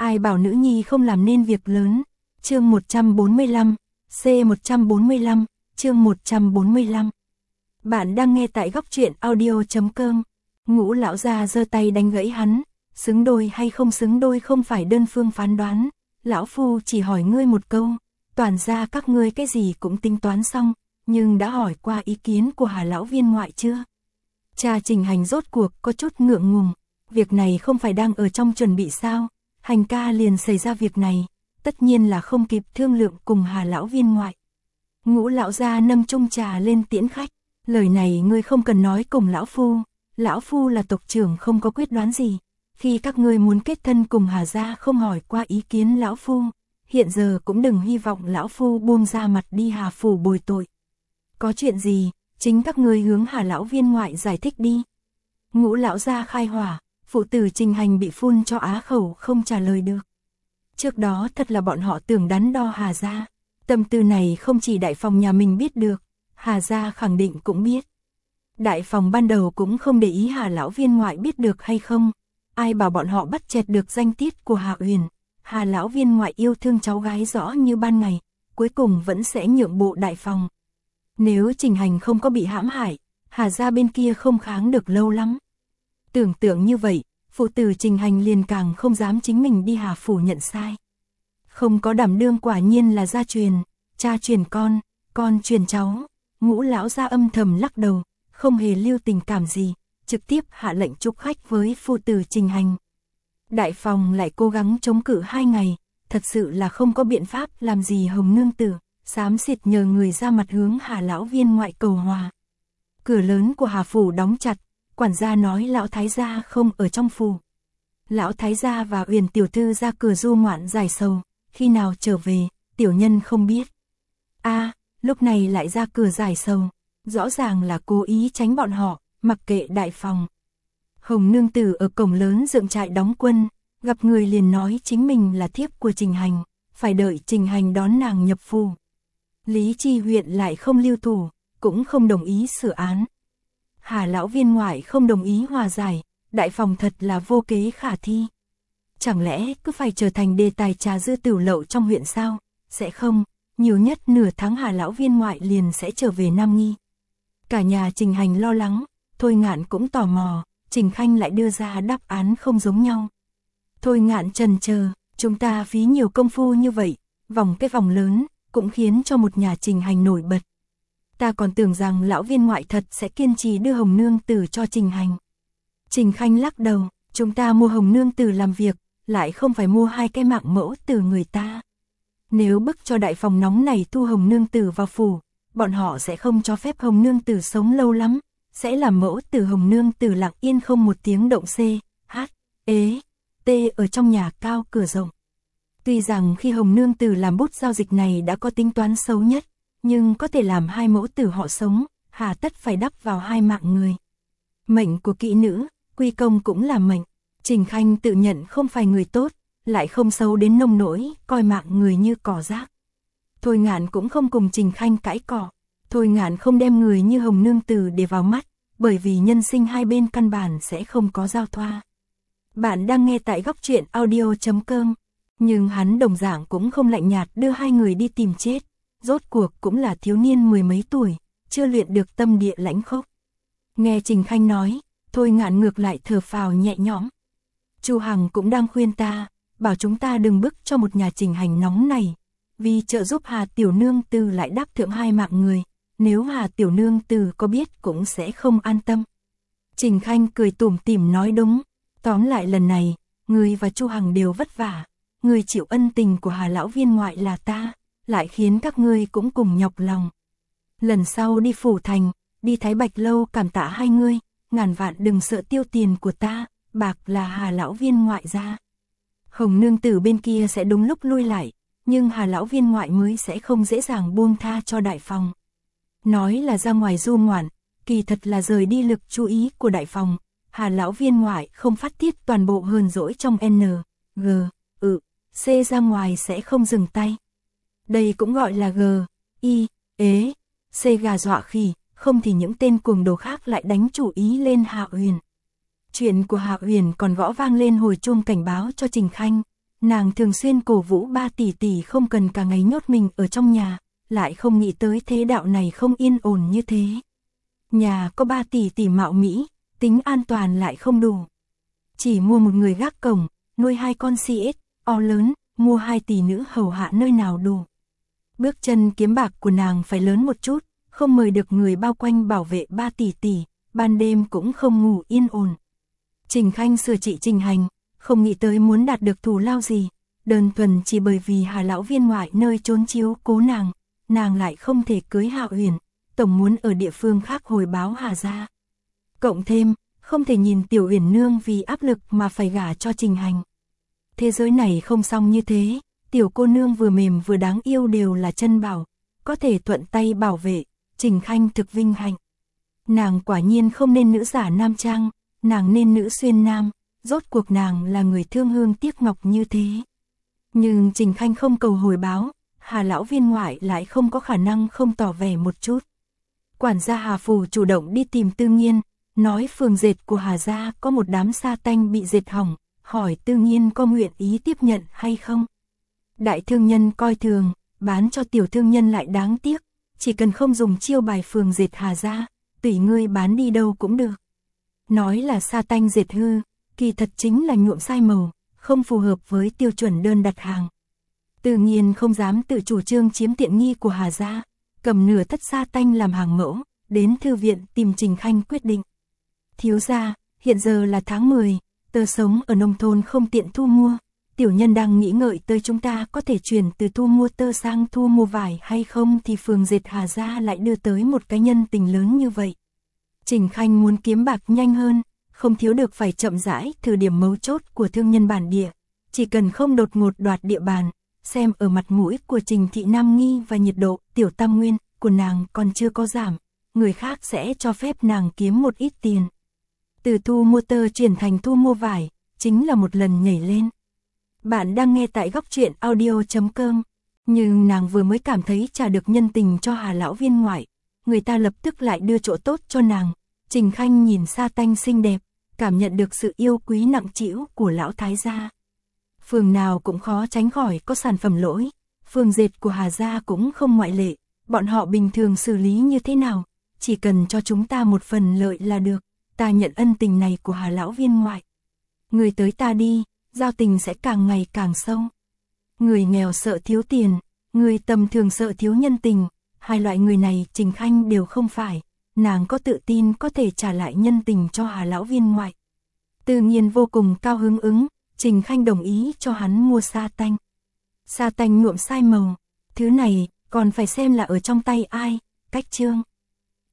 Ai bảo nữ nhi không làm nên việc lớn. Chương 145, C145, chương 145. Bạn đang nghe tại góc truyện audio.com. Ngũ lão gia giơ tay đánh gãy hắn, xứng đôi hay không xứng đôi không phải đơn phương phán đoán, lão phu chỉ hỏi ngươi một câu, toàn ra các ngươi cái gì cũng tính toán xong, nhưng đã hỏi qua ý kiến của Hà lão viên ngoại chưa? Cha Trình Hành rốt cuộc có chút ngượng ngùng, việc này không phải đang ở trong chuẩn bị sao? Hành ca liền xảy ra việc này, tất nhiên là không kịp thương lượng cùng Hà lão viên ngoại. Ngũ lão gia nâng chung trà lên tiễn khách, lời này ngươi không cần nói cùng lão phu là tộc trưởng không có quyết đoán gì, khi các ngươi muốn kết thân cùng Hà gia không hỏi qua ý kiến lão phu, hiện giờ cũng đừng hy vọng lão phu buông ra mặt đi Hà phủ bồi tội. Có chuyện gì, chính các ngươi hướng Hà lão viên ngoại giải thích đi. Ngũ lão gia khai hỏa, phụ tử Trình Hành bị phun cho á khẩu không trả lời được. Trước đó thật là bọn họ tưởng đắn đo Hà gia, tâm tư này không chỉ đại phòng nhà mình biết được, Hà gia khẳng định cũng biết. Đại phòng ban đầu cũng không để ý Hà lão viên ngoại biết được hay không, ai bảo bọn họ bắt chẹt được danh tiết của Hà Uyển. Hà lão viên ngoại yêu thương cháu gái rõ như ban ngày, cuối cùng vẫn sẽ nhượng bộ đại phòng. Nếu Trình Hành không có bị hãm hại, Hà gia bên kia không kháng được lâu lắm. Tưởng tượng như vậy, phụ tử Trình Hành liền càng không dám chính mình đi Hà phủ nhận sai. Không có đảm đương quả nhiên là gia truyền, cha truyền con truyền cháu. Ngũ lão gia âm thầm lắc đầu, không hề lưu tình cảm gì, trực tiếp hạ lệnh chúc khách với phụ tử Trình Hành. Đại phòng lại cố gắng chống cự 2 ngày, thật sự là không có biện pháp làm gì Hồng nương tử, xám xịt nhờ người ra mặt hướng Hà lão viên ngoại cầu hòa. Cửa lớn của Hà phủ đóng chặt, quản gia nói lão thái gia không ở trong phủ. Lão thái gia và Uyển tiểu thư ra cửa du ngoạn giải sầu, khi nào trở về, tiểu nhân không biết. Lúc này lại ra cửa giải sầu, rõ ràng là cố ý tránh bọn họ, mặc kệ đại phòng. Hồng nương tử ở cổng lớn dựng trại đóng quân, gặp người liền nói chính mình là thiếp của Trình Hành, phải đợi Trình Hành đón nàng nhập phủ. Lý Chi huyện lại không lưu thủ, cũng không đồng ý xử án. Hà lão viên ngoại không đồng ý hòa giải, đại phòng thật là vô kế khả thi. Chẳng lẽ cứ phải trở thành đề tài trà dư tửu lậu trong huyện sao? Sẽ không, nhiều nhất nửa tháng Hà lão viên ngoại liền sẽ trở về Nam Nghi. Cả nhà Trình Hành lo lắng, Thôi Ngạn cũng tò mò, Trình Khanh lại đưa ra đáp án không giống nhau. Thôi Ngạn chần chờ, chúng ta phí nhiều công phu như vậy, vòng cái vòng lớn, cũng khiến cho một nhà Trình Hành nổi bật. Ta còn tưởng rằng lão viên ngoại thật sẽ kiên trì đưa Hồng nương tử cho Trình Hành. Trình Khanh lắc đầu, chúng ta mua Hồng nương tử làm việc, lại không phải mua 2 cái mạng mẫu từ người ta. Nếu bức cho đại phòng nóng này thu Hồng nương tử vào phủ, bọn họ sẽ không cho phép Hồng nương tử sống lâu lắm, sẽ làm mẫu tử Hồng nương tử lặng yên không một tiếng động ở trong nhà cao cửa rộng. Tuy rằng khi Hồng nương tử làm bút giao dịch này đã có tính toán xấu nhất, nhưng có thể làm 2 mẫu tử họ sống, hà tất phải đắp vào 2 mạng người. Mệnh của kỹ nữ, quy công cũng là mệnh. Trình Khanh tự nhận không phải người tốt, lại không xấu đến nông nỗi, coi mạng người như cỏ rác. Thôi Ngạn cũng không cùng Trình Khanh cãi cọ. Thôi Ngạn không đem người như Hồng nương tử để vào mắt, bởi vì nhân sinh hai bên căn bản sẽ không có giao thoa. Bạn đang nghe tại góc truyện audio.com, nhưng hắn đồng dạng cũng không lạnh nhạt đưa 2 người đi tìm chết, rốt cuộc cũng là thiếu niên 10 mấy tuổi, chưa luyện được tâm địa lãnh khốc. Nghe Trình Khanh nói, Thôi Ngạn ngược lại thở phào nhẹ nhõm. Chu Hằng cũng đang khuyên ta, bảo chúng ta đừng bức cho một nhà Trình Hành nóng này, vì trợ giúp Hà tiểu nương tử lại đáp thượng 2 mạng người, nếu Hà tiểu nương tử có biết cũng sẽ không an tâm. Trình Khanh cười tủm tỉm nói đúng, tóm lại lần này, người và Chu Hằng đều vất vả, người chịu ân tình của Hà lão viên ngoại là ta, lại khiến các ngươi cũng cùng nhọc lòng. Lần sau đi phủ thành, đi Thái Bạch lâu cảm tạ 2 ngươi, ngàn vạn đừng sợ tiêu tiền của ta, bạc là Hà lão viên ngoại ra. Hồng nương tử bên kia sẽ đúng lúc lui lại, nhưng Hà lão viên ngoại mới sẽ không dễ dàng buông tha cho đại phòng. Nói là ra ngoài du ngoạn, kỳ thật là rời đi lực chú ý của đại phòng. Hà lão viên ngoại không phát tiết toàn bộ hờn dỗi trong C ra ngoài sẽ không dừng tay. Đây cũng gọi là C gà dọa khỉ, không thì những tên cuồng đồ khác lại đánh chủ ý lên Hạ Uyển. Chuyện của Hạ Uyển còn gõ vang lên hồi chuông cảnh báo cho Trình Khanh, nàng thường xuyên cổ vũ ba tỷ tỷ không cần cả ngày nhốt mình ở trong nhà, lại không nghĩ tới thế đạo này không yên ổn như thế. Nhà có ba tỷ tỷ mạo mỹ, tính an toàn lại không đủ. Chỉ mua một người gác cổng, nuôi 2 con CSO lớn, mua 2 tỷ nữ hầu hạ nơi nào đủ. Bước chân kiếm bạc của nàng phải lớn một chút, không mời được người bao quanh bảo vệ ba tỷ tỷ, ban đêm cũng không ngủ yên ổn. Trình Khanh sửa trị Trình Hành, không nghĩ tới muốn đạt được thù lao gì, đơn thuần chỉ bởi vì Hà lão viên ngoại nơi trốn chiếu cố nàng lại không thể cưới Hạ Uyển, tổng muốn ở địa phương khác hồi báo Hà gia. Cộng thêm, không thể nhìn Tiểu Uyển nương vì áp lực mà phải gả cho Trình Hành. Thế giới này không xong như thế, tiểu cô nương vừa mềm vừa đáng yêu đều là chân bảo, có thể thuận tay bảo vệ, Trình Khanh thực vinh hạnh. Nàng quả nhiên không nên nữ giả nam trang, nàng nên nữ xuyên nam, rốt cuộc nàng là người thương hương tiếc ngọc như thế. Nhưng Trình Khanh không cầu hồi báo, Hà lão viên ngoại lại không có khả năng không tỏ vẻ một chút. Quản gia Hà Phủ chủ động đi tìm Tư Nghiên, nói phường dệt của Hà gia có một đám sa tanh bị dệt hỏng, hỏi Tư Nghiên có nguyện ý tiếp nhận hay không. Đại thương nhân coi thường, bán cho tiểu thương nhân lại đáng tiếc, chỉ cần không dùng chiêu bài phường dệt Hà gia, tùy ngươi bán đi đâu cũng được. Nói là sa tanh dệt hư, kỳ thật chính là nhuộm sai màu, không phù hợp với tiêu chuẩn đơn đặt hàng. Tư Nghiên không dám tự chủ trương chiếm tiện nghi của Hà gia, cầm nửa thất sa tanh làm hàng mẫu, đến thư viện tìm Trình Khanh quyết định. Thiếu gia, hiện giờ là tháng 10, tơ sống ở nông thôn không tiện thu mua, tiểu nhân đang nghĩ ngợi tới chúng ta có thể chuyển từ thu mua tơ sang thu mua vải hay không thì phường dệt Hà gia lại đưa tới một cái nhân tình lớn như vậy. Trình Khanh muốn kiếm bạc nhanh hơn, không thiếu được phải chậm rãi thử điểm mấu chốt của thương nhân bản địa, chỉ cần không đột ngột đoạt địa bàn, xem ở mặt mũi của Trình Thị Nam Nghi và nhiệt độ tiểu tam nguyên của nàng còn chưa có giảm, người khác sẽ cho phép nàng kiếm một ít tiền. Từ thu mua tơ chuyển thành thu mua vải, chính là một lần nhảy lên. Bạn đang nghe tại góc truyện audio.com, nhưng nàng vừa mới cảm thấy trả được nhân tình cho Hà lão viên ngoại, người ta lập tức lại đưa chỗ tốt cho nàng. Trình Khanh nhìn sa tanh xinh đẹp, cảm nhận được sự yêu quý nặng trĩu của lão thái gia. Phường nào cũng khó tránh khỏi có sản phẩm lỗi, phường dệt của Hà gia cũng không ngoại lệ, bọn họ bình thường xử lý như thế nào, chỉ cần cho chúng ta một phần lợi là được, ta nhận ân tình này của Hà lão viên ngoại. Người tới ta đi, giao tình sẽ càng ngày càng sâu. Người nghèo sợ thiếu tiền, người tầm thường sợ thiếu nhân tình, hai loại người này Trình Khanh đều không phải, nàng có tự tin có thể trả lại nhân tình cho Hà lão viên ngoại. Tự nhiên vô cùng cao hứng ứng, Trình Khanh đồng ý cho hắn mua sa tanh. Sa tanh nhuộm sai màu, thứ này còn phải xem là ở trong tay ai, cách chương.